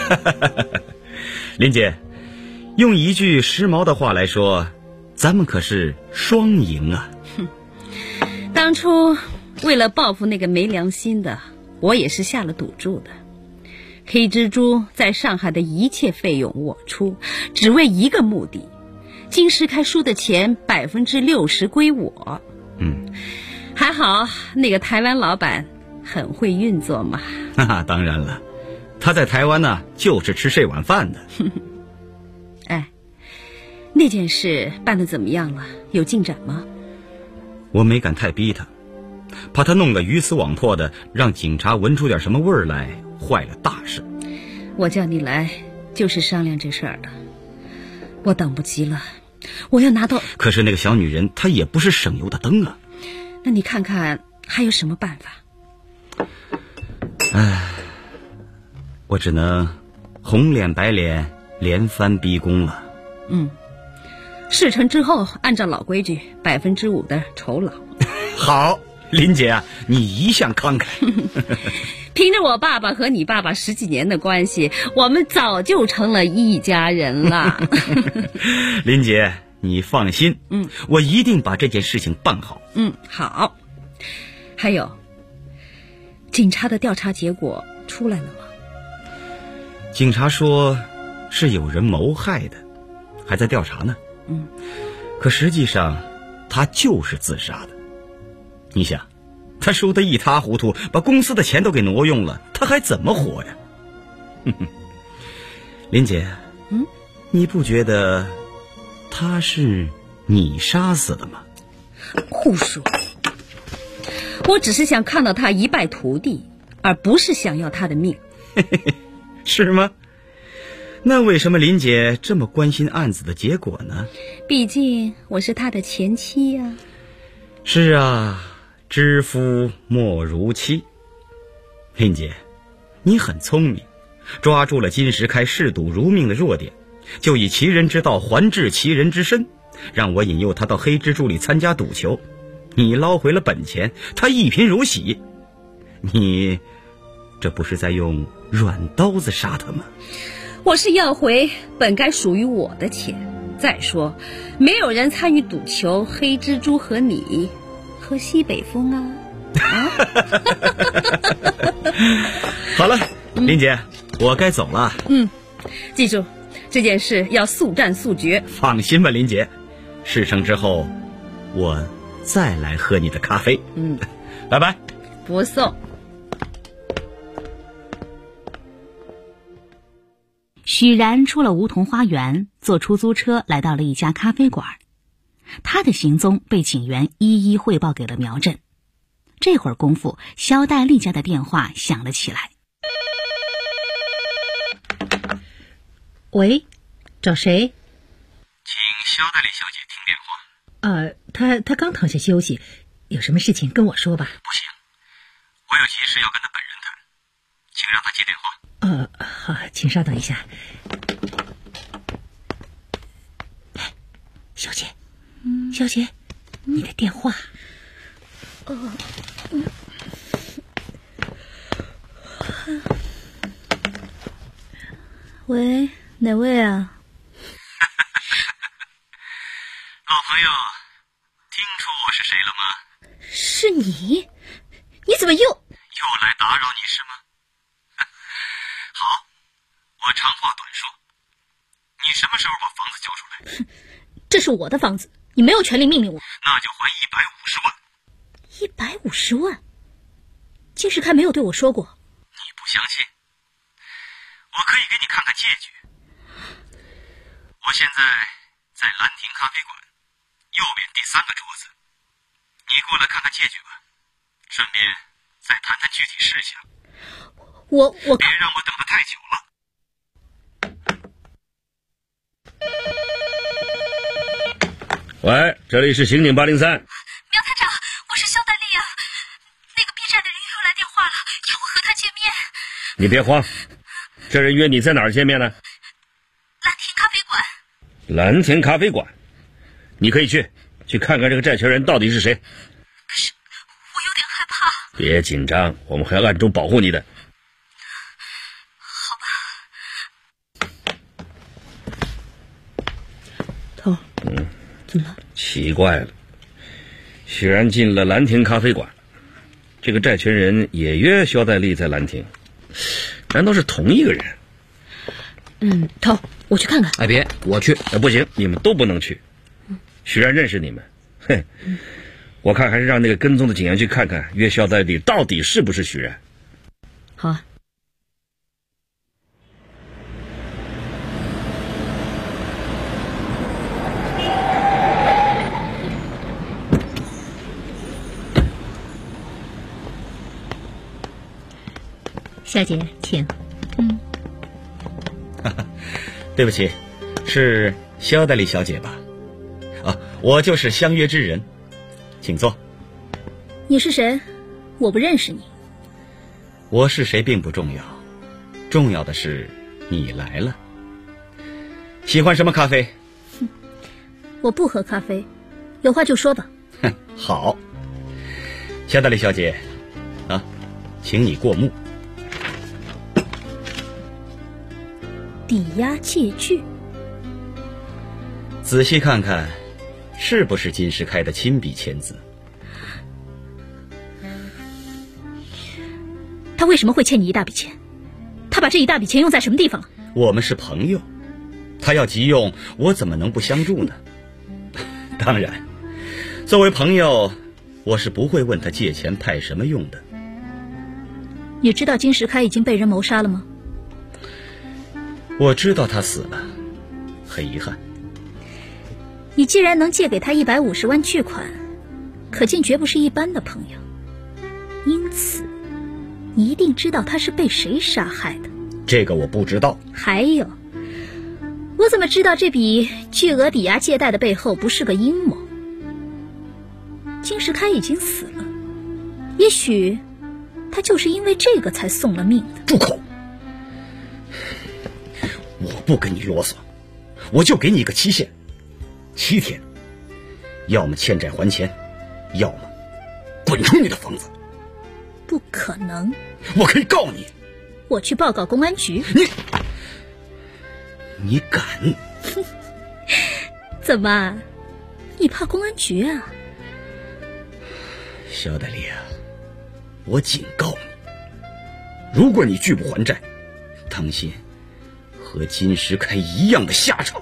林姐，用一句时髦的话来说，咱们可是双赢啊。 当初为了报复那个没良心的，我也是下了赌注的。黑蜘蛛在上海的一切费用我出，只为一个目的，金石开输的钱60%归我。还好那个台湾老板很会运作嘛。 当然了，他在台湾呢，就是吃这碗饭的。 哎，那件事办得怎么样了？有进展吗？ 我没敢太逼他， 怕他弄个鱼死网破的，让警察闻出点什么味儿来，坏了大事。 我叫你来就是商量这事儿的，我等不及了，我要拿到。 可是那个小女人她也不是省油的灯啊。 那你看看还有什么办法？ 我只能红脸白脸连番逼宫了。 事成之后按照老规矩5%的酬劳。 好，林姐啊，你一向慷慨。 凭着我爸爸和你爸爸10几年的关系，我们早就成了一家人了。 林姐你放心，我一定把这件事情办好。 好。还有，警察的调查结果出来了吗？ 警察说是有人谋害的，还在调查呢。可实际上他就是自杀的。你想，他输得一塌糊涂，把公司的钱都给挪用了，他还怎么活呀？林姐，你不觉得他是你杀死的吗？ 胡说，我只是想看到他一败涂地，而不是想要他的命。 是吗？那为什么林姐这么关心案子的结果呢？ 毕竟我是他的前妻呀。 是啊，知夫莫如妻。林姐，你很聪明，抓住了金石开嗜赌如命的弱点，就以其人之道还治其人之身，让我引诱他到黑蜘蛛里参加赌球，你捞回了本钱，他一贫如洗。你这不是在用软刀子杀他吗？ 我是要回本该属于我的钱。再说，没有人参与赌球，黑蜘蛛和你和西北风啊。 好了，林姐，我该走了。 记住，这件事要速战速决。 放心吧，林姐，事成之后我再来喝你的咖啡。拜拜。 不送。 许然出了梧桐花园，坐出租车来到了一家咖啡馆。他的行踪被警员一一汇报给了苗振。这会儿功夫，肖黛丽家的电话响了起来。 喂，找谁？ 请肖黛丽小姐听电话。她刚躺下休息，有什么事情跟我说吧。 不行，我有急事要跟她本人谈，请让她接电话。 好，请稍等一下。小姐，小姐，你的电话。 喂，哪位啊？ 老朋友，听出我是谁了吗？ 是你？你怎么又来打扰你是吗？好，我长话短说，你什么时候把房子交出来？ 这是我的房子，你没有权利命令我。 那就还150万。 150万？金石开没有对我说过。 你不相信？我可以给你看看借据。我现在在兰亭咖啡馆右边第3个桌子，你过来看看借据吧，顺便再谈谈具体事项。 我别让我等得太久了。 喂，这里是刑警803。 苗探长，我是肖黛丽啊。那个 B 站的人又来电话了，要我和他见面。 你别慌，这人约你在哪儿见面呢？ 兰亭咖啡馆。 兰亭咖啡馆，你可以去看看这个债权人到底是谁。 可是我有点害怕。 别紧张，我们会暗中保护你的。 头，怎么了？ 奇怪了，许然进了兰亭咖啡馆，这个债权人也约肖黛丽在兰亭，难道是同一个人？ 头，我去看看。 哎，别，我去。不行，你们都不能去。许然认识你们，我看还是让那个跟踪的警员去看看约肖黛丽到底是不是许然。 好啊。 小姐，请。 对不起，是肖代理小姐吧？啊，我就是相约之人，请坐。 你是谁？我不认识你。 我是谁并不重要，重要的是你来了。喜欢什么咖啡？ 我不喝咖啡，有话就说吧。 好，肖代理小姐，啊，请你过目。 抵押借据， 仔细看看，是不是金石开的亲笔签字？ 他为什么会欠你一大笔钱？他把这一大笔钱用在什么地方了？ 我们是朋友，他要急用，我怎么能不相助呢？当然，作为朋友，我是不会问他借钱派什么用的。 你知道金石开已经被人谋杀了吗？ 我知道他死了，很遗憾。 你既然能借给他150万巨款，可见绝不是一般的朋友。因此，你一定知道他是被谁杀害的。 这个我不知道。 还有，我怎么知道这笔巨额抵押借贷的背后不是个阴谋？金石开已经死了，也许他就是因为这个才送了命的。 住口！我不跟你啰嗦，我就给你一个期限，7天，要么欠债还钱，要么滚出你的房子。 不可能！ 我可以告你。 我去报告公安局。 你敢？ 怎么，你怕公安局啊？ 肖代理啊，我警告你，如果你拒不还债，当心和金石开一样的下场。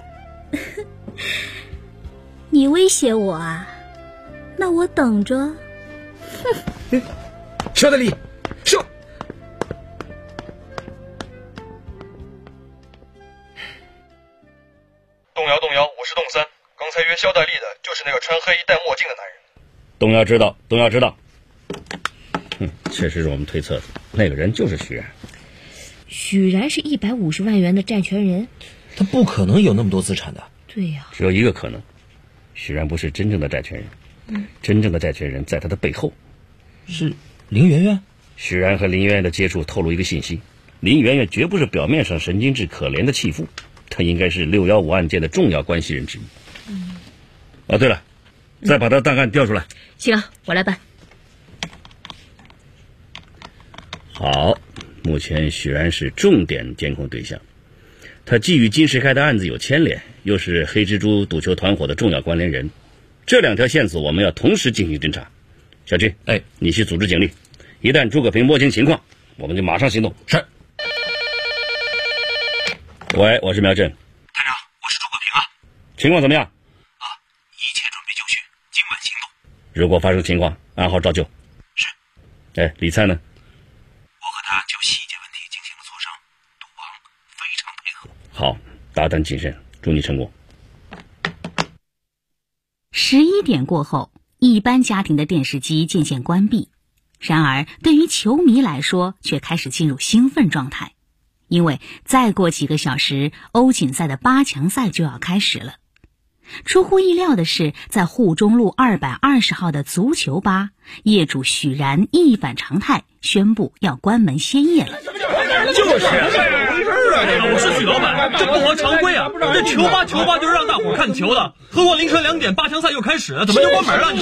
你威胁我啊？那我等着。 肖代理， 动摇，我是动三，刚才约肖代理的就是那个穿黑衣戴墨镜的男人。 东瑶知道。确实是我们推测的，那个人就是许然。 许然是150万元的债权人， 他不可能有那么多资产的。 对呀， 只有一个可能，许然不是真正的债权人，真正的债权人在他的背后。 是林媛媛。 许然和林媛媛的接触透露一个信息，林媛媛绝不是表面上神经质可怜的弃妇，她应该是615案件的重要关系人之一。哦，对了，再把他档案调出来。 行，我来办。 好，目前许然是重点监控对象，他既与金石开的案子有牵连，又是黑蜘蛛赌球团伙的重要关联人，这2条线索我们要同时进行侦查。小军，你去组织警力，一旦诸葛平摸清情况，我们就马上行动。 是。 喂，我是苗震。 探长，我是诸葛平啊。 情况怎么样？ 一切准备就绪，今晚行动。 如果发生情况，按号照救。 是。 李灿呢？ 我和他就细节问题进行了磋商，赌王非常配合。 好，大胆谨慎，祝你成功。 11点过后，一般家庭的电视机渐渐关闭，然而对于球迷来说却开始进入兴奋状态，因为再过几个小时，欧锦赛的8强赛就要开始了。出乎意料的是，在沪中路220号的足球吧，业主许然一反常态，宣布要关门歇业了。 就是我是许老板，这不合常规啊！这球吧就是让大伙看球的，何况凌晨2点8强赛又开始了，怎么就关门了？你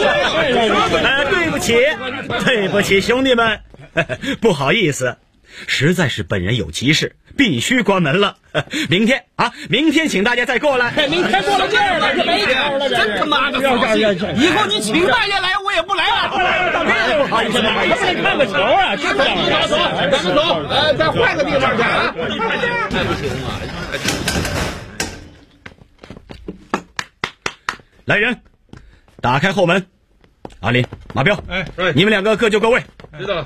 对不起，兄弟们，不好意思，实在是本人有急事，必须关门了。明天请大家再过来。 明天过了这儿了，这没招了，真他妈的扫兴！以后你请大家来，我也不来了。不好意思，还不得看个球啊？是不是？咱们走，再换个地方去啊！ 那不行啊！来人，打开后门。阿林、马彪，你们2个各就各位。 知道了。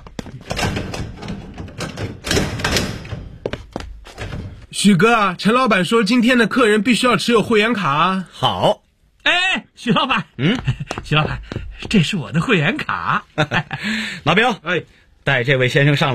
许哥啊，陈老板说今天的客人必须要持有会员卡啊。 好。 许老板，许老板，这是我的会员卡。 马彪，带这位先生上楼，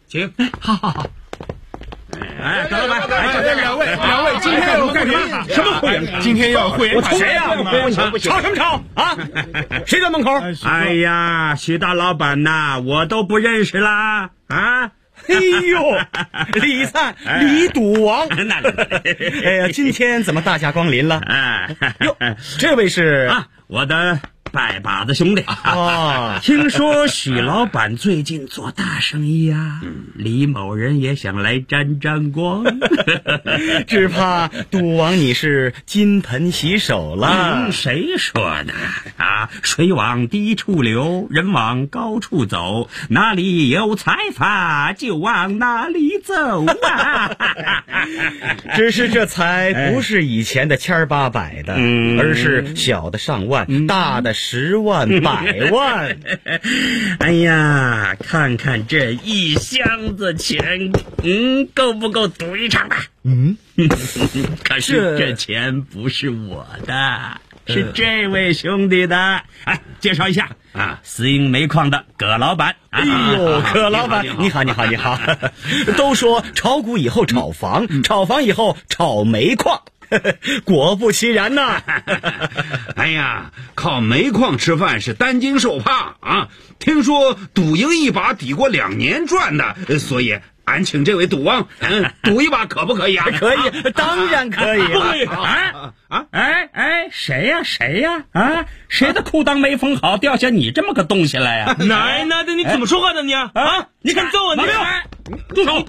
请。 好。哎，葛老板， 两位，今天要干什么会员卡？ 今天要会员卡。 谁呀？吵什么吵啊？谁在门口？哎呀，徐大老板呐，我都不认识啦啊！ 哎呦，李灿，李赌王，哎呀，今天怎么大驾光临了？哟，这位是啊，我的拜把子兄弟啊。听说许老板最近做大生意啊，李某人也想来沾沾光， 只怕赌王你是金盆洗手了。 谁说的啊？水往低处流，人往高处走，哪里有财发就往哪里走啊！ 只是这财不是以前的800的，而是小的上万，大的10万、100万。 哎呀，看看这一箱子钱，够不够赌一场吧？可是这钱不是我的，是这位兄弟的。哎，介绍一下啊，私营煤矿的葛老板。 哎呦，葛老板，你好。都说炒股以后炒房，炒房以后炒煤矿。果不其然呐！ 哎呀，靠煤矿吃饭是担惊受怕啊！听说赌赢一把抵过2年赚的，所以俺请这位赌王，赌一把可不可以啊？ 可以，当然可以了。谁呀？啊，谁的裤裆没缝好，掉下你这么个东西来呀？ 奶奶的，你怎么说话的你啊？你敢揍我？你住手！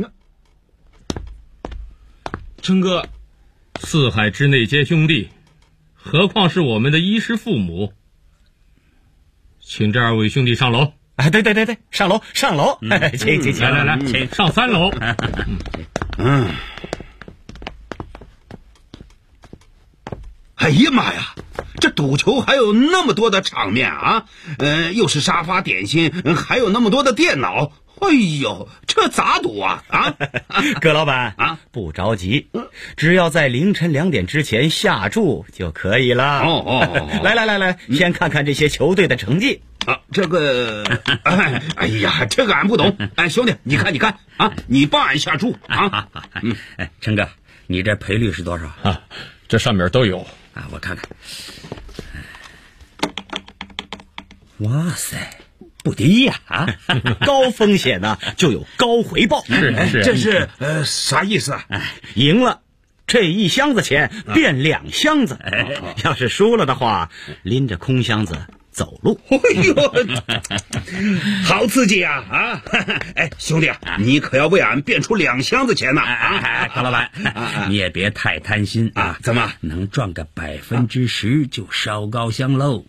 琛哥。四海之内皆兄弟，何况是我们的衣食父母。请这2位兄弟上楼。 哎，对，上楼，请， 来，请上3楼。 哎呀妈呀，这赌球还有那么多的场面啊！又是沙发点心，还有那么多的电脑。哎呦，这咋赌啊？ 葛老板啊，不着急，只要在凌晨2点之前下注就可以了。来，先看看这些球队的成绩啊。这个，哎呀，这个俺不懂。哎，兄弟，你看啊，你帮俺下注啊。 琛哥，你这赔率是多少啊？这上面都有啊，我看看。哇塞！不低呀！ 高风险呢就有高回报。 是，这是啥意思啊？ 赢了，这1箱子钱变2箱子；要是输了的话，拎着空箱子走路。 哎呦，好刺激啊！啊，哎，兄弟，你可要为俺变出2箱子钱呐！ 葛老板，你也别太贪心啊！ 怎么能赚个10%就烧高香喽？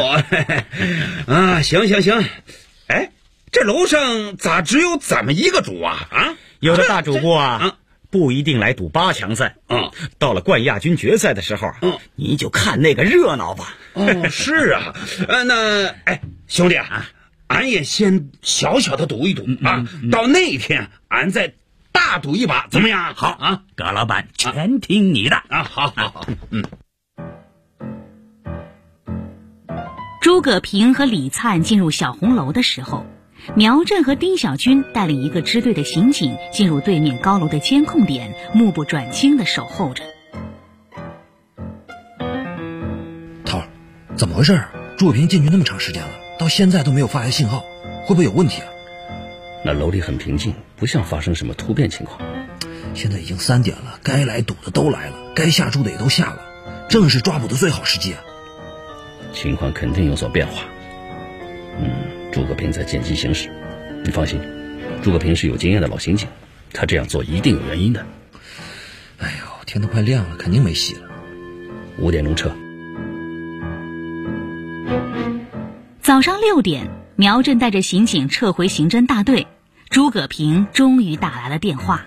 行。哎，这楼上咋只有咱们一个主啊？ 有的大主播啊，不一定来赌8强赛。到了冠亚军决赛的时候，你就看那个热闹吧。 是啊，那兄弟啊，俺也先小小的赌一赌啊，到那天俺再大赌一把，怎么样？ 好啊，葛老板全听你的啊！好， 诸葛平和李灿进入小红楼的时候，苗震和丁小军带领一个支队的刑警进入对面高楼的监控点，目不转睛地守候着。 涛，怎么回事？诸葛平进去那么长时间了，到现在都没有发来信号，会不会有问题啊？ 那楼里很平静，不像发生什么突变情况。 现在已经3点了，该来赌的都来了，该下注的也都下了，正是抓捕的最好时机啊。 情况肯定有所变化。诸葛平在见机行事，你放心，诸葛平是有经验的老刑警，他这样做一定有原因的。 哎呦，天都快亮了，肯定没戏了。 5点钟撤。 早上6点，苗震带着刑警撤回刑侦大队，诸葛平终于打来了电话。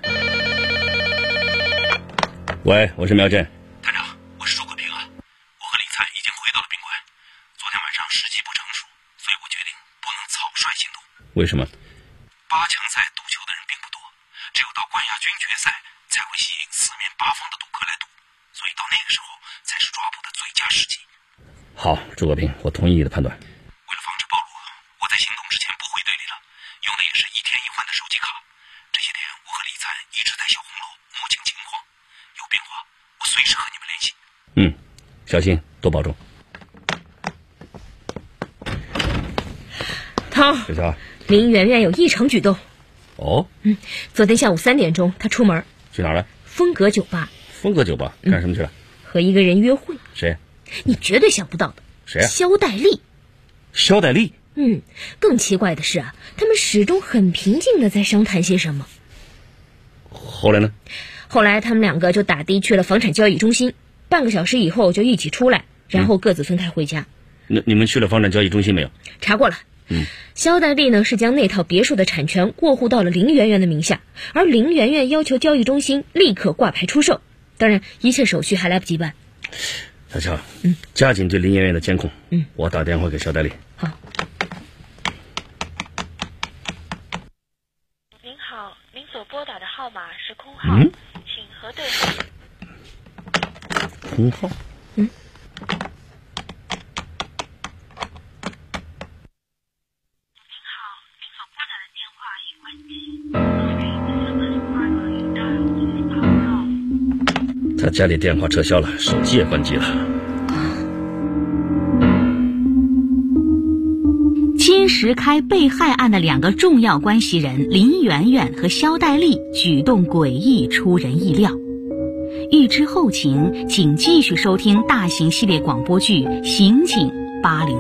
喂，我是苗震。 探长，我是诸葛平啊，我和李灿已经回到了宾馆。昨天晚上时机不成熟，所以我决定不能草率行动。 为什么 ？8强赛赌球的人并不多，只有到冠亚军决赛才会吸引4面8方的赌客来赌，所以到那个时候才是抓捕的最佳时机。 好，诸葛平，我同意你的判断。 为了防止暴露，我在行动之前不回队里了，用的也是1天1换的手机卡。 小心，多保重。 涛， 小乔， 林媛媛有异常举动。 哦， 昨天下午3点钟，她出门去哪儿了？ 风格酒吧。 风格酒吧干什么去了？ 和一个人约会。 谁？ 你绝对想不到的。 谁啊？ 肖黛丽。 肖黛丽。 更奇怪的是啊，他们始终很平静的在商谈些什么。 后来呢？ 后来他们2个就打的去了房产交易中心，半个小时以后就一起出来，然后各自分开回家。 那你们去了房产交易中心没有？ 查过了。肖黛丽呢是将那套别墅的产权过户到了林媛媛的名下，而林媛媛要求交易中心立刻挂牌出售，当然一切手续还来不及办。 小乔，加紧对林媛媛的监控。我打电话给肖黛丽。 好。 您好，您所拨打的号码是空号，请核对。 空号。他家里电话撤销了，手机也关机了。 金石开被害案的2个重要关系人林媛媛和肖黛丽举动诡异，出人意料。欲知后情，请继续收听大型系列广播剧《刑警803》。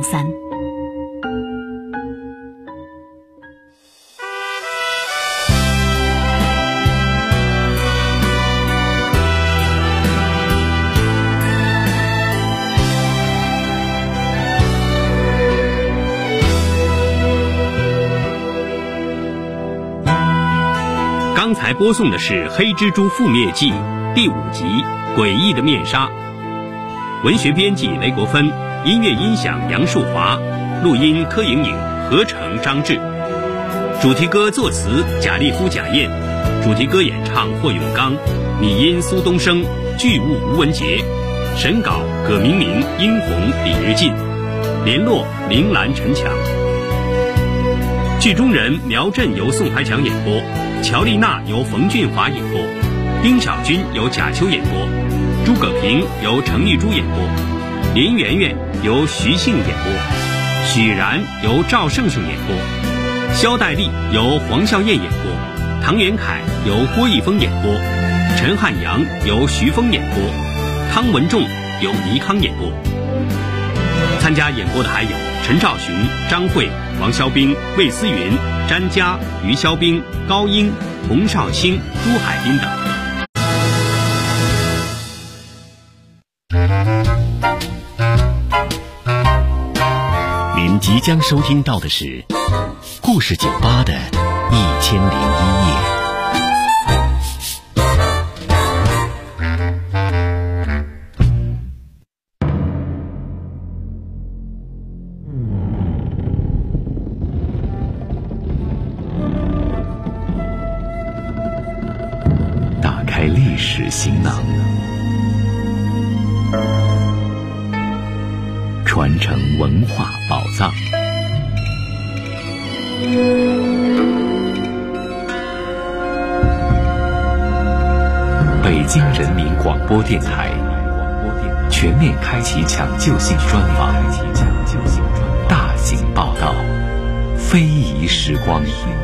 刚才播送的是《黑蜘蛛覆灭记》第5集《诡异的面纱》，文学编辑雷国芬，音乐音响杨树华，录音柯莹莹，合成张志，主题歌作词贾立夫、贾燕，主题歌演唱霍永刚，拟音苏东升，剧务吴文杰，审稿葛明明、殷红、李日进，联络林兰、陈强。剧中人苗振由宋怀强演播，乔丽娜由冯俊华演播，丁小军由贾秋演播，诸葛平由程丽珠演播，林媛媛由徐杏演播，许然由赵胜胜演播，肖黛丽由黄笑燕演播，唐元凯由郭一峰演播，陈汉阳由徐峰演播，汤文仲由倪康演播。参加演播的还有陈兆寻、张慧、王肖兵、魏思云、詹佳、于肖兵、高英、洪少卿、朱海滨等。 您即将收听到的是故事酒吧的1001夜。历史行囊，传承文化宝藏。北京人民广播电台全面开启抢救性专访，大型报道，非遗时光。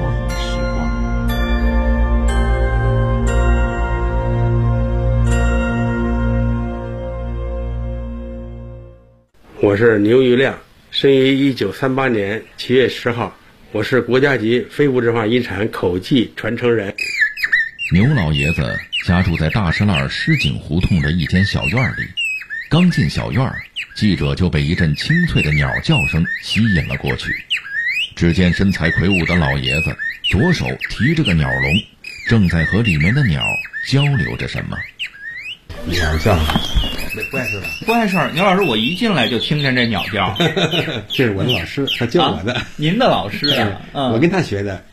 我是牛玉亮，生于1938年7月10号，我是国家级非物质文化遗产口技传承人。 牛老爷子家住在大石栏狮井胡同的一间小院里，刚进小院，记者就被一阵清脆的鸟叫声吸引了过去。只见身材魁梧的老爷子左手提着个鸟笼，正在和里面的鸟交流着什么。 鸟叫不碍事吧？ 不碍事儿，牛老师，我一进来就听见这鸟叫。 这是我的老师，他教我的。 您的老师啊？ 我跟他学的。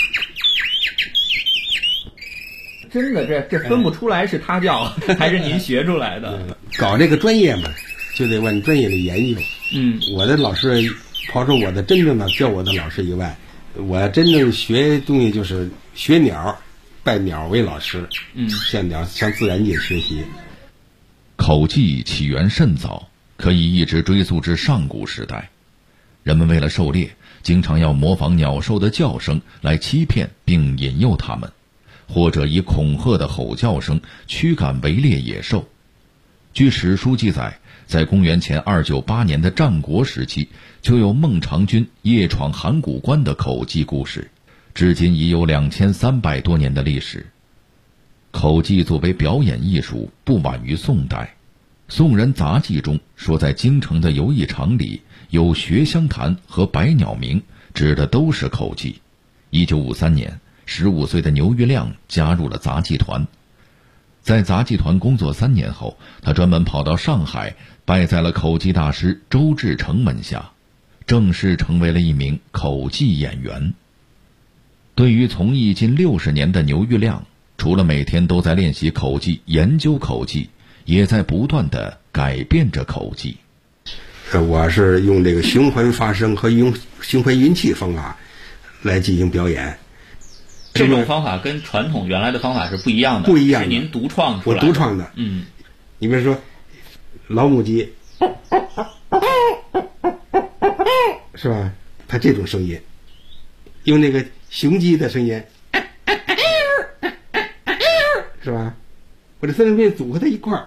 真的，这分不出来是他教还是您学出来的。 搞这个专业嘛，就得往专业里研究。我的老师，刨出我的真正的教我的老师以外，我真正学东西就是学鸟，拜鸟为老师。向鸟向自然界学习。 口技起源甚早，可以一直追溯至上古时代。人们为了狩猎，经常要模仿鸟兽的叫声来欺骗并引诱它们，或者以恐吓的吼叫声驱赶围猎野兽。据史书记载，在公元前298年的战国时期，就有孟尝君夜闯函谷关的口技故事，至今已有2300多年的历史。口技作为表演艺术，不晚于宋代。宋人杂记中说，在京城的游艺场里有学香坛和百鸟鸣，指的都是口技。1953年，15岁的牛玉亮加入了杂技团。在杂技团工作3年后，他专门跑到上海，拜在了口技大师周志成门下，正式成为了一名口技演员。对于从艺近60年的牛玉亮，除了每天都在练习口技、研究口技，也在不断地改变着口技。 我是用这个循环发声和用循环音气方法来进行表演。 这种方法跟传统原来的方法是不一样的， 不一样的， 是您独创出来的。 我独创的。你比如说老母鸡，是吧？它这种声音，用那个雄鸡的声音，是吧？我这三声变组合在一块儿，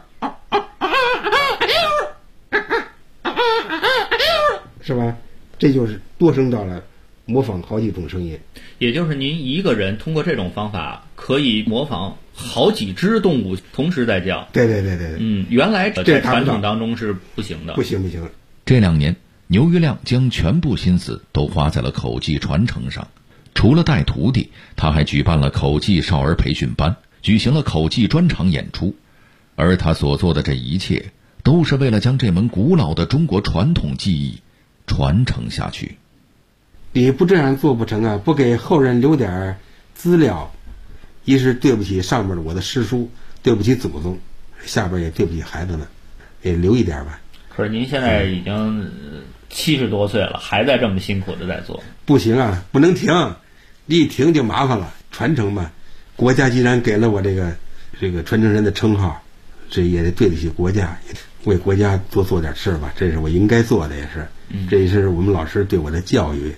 是吧？这就是多声道了，模仿好几种声音。 也就是您一个人通过这种方法可以模仿好几只动物同时在叫。 对。 原来在传统当中是不行的。 不行。 这2年，牛玉亮将全部心思都花在了口技传承上。除了带徒弟，他还举办了口技少儿培训班，举行了口技专场演出。而他所做的这一切，都是为了将这门古老的中国传统技艺传承下去。 你不这样做不成啊！不给后人留点资料，一是对不起上面的我的师叔，对不起祖宗，下边也对不起孩子们，也留一点吧。 可是您现在已经70多岁了，还在这么辛苦的在做。 不行啊，不能停，一停就麻烦了。传承嘛，国家既然给了我这个传承人的称号，这也得对得起国家，为国家多做点事儿吧，这是我应该做的，也是，这也是我们老师对我的教育。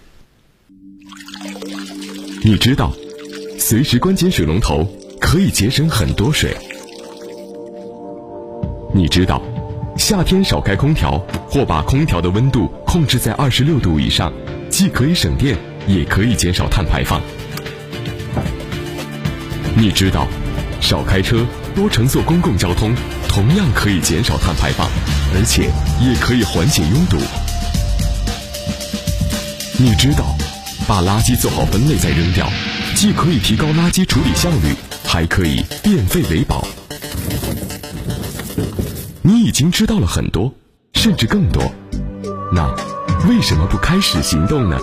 你知道，随时关紧水龙头可以节省很多水。你知道，夏天少开空调或把空调的温度控制在26度以上，既可以省电，也可以减少碳排放。你知道，少开车，多乘坐公共交通，同样可以减少碳排放，而且也可以缓解拥堵。你知道，把垃圾做好分类再扔掉，既可以提高垃圾处理效率，还可以变废为宝。你已经知道了很多，甚至更多，那为什么不开始行动呢？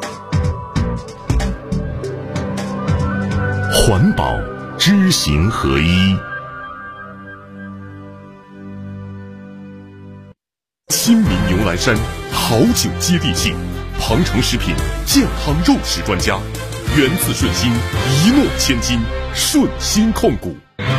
环保知行合一。亲民牛栏山好酒接地气，庞城食品健康肉食专家，源自顺心，一诺千金，顺心控股。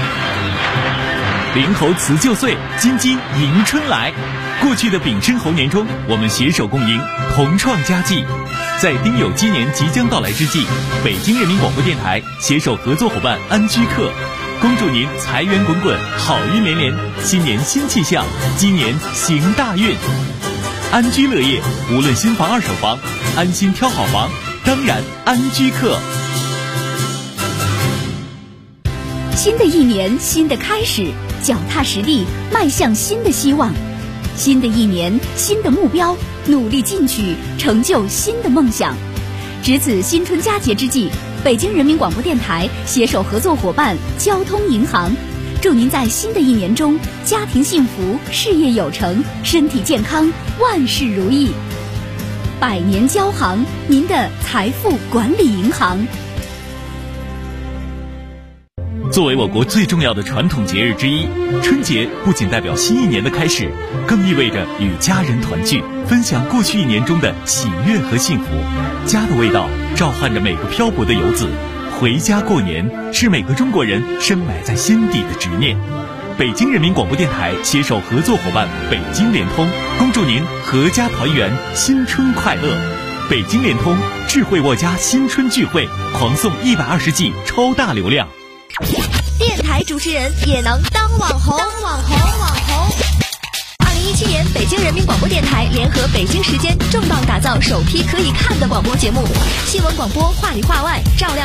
灵猴辞旧岁，金金迎春来。过去的丙申猴年中，我们携手共赢，同创佳绩。在丁酉鸡年即将到来之际，北京人民广播电台携手合作伙伴安居客，恭祝您财源滚滚，好运连连，新年新气象，今年行大运。安居乐业，无论新房二手房，安心挑好房，当然安居客。 新的一年，新的开始，脚踏实地，迈向新的希望。新的一年，新的目标，努力进取，成就新的梦想。值此新春佳节之际，北京人民广播电台携手合作伙伴交通银行，祝您在新的一年中家庭幸福，事业有成，身体健康，万事如意。百年交行，您的财富管理银行。 作为我国最重要的传统节日之一，春节不仅代表新一年的开始，更意味着与家人团聚，分享过去一年中的喜悦和幸福。家的味道召唤着每个漂泊的游子，回家过年是每个中国人深埋在心底的执念。 北京人民广播电台携手合作伙伴北京联通，恭祝您阖家团圆，新春快乐！北京联通智慧沃家新春聚会，狂送120G 超大流量。 电台主持人也能当网红。2017年，北京人民广播电台联合北京时间重磅打造首批可以看的广播节目，新闻广播话里话外，照亮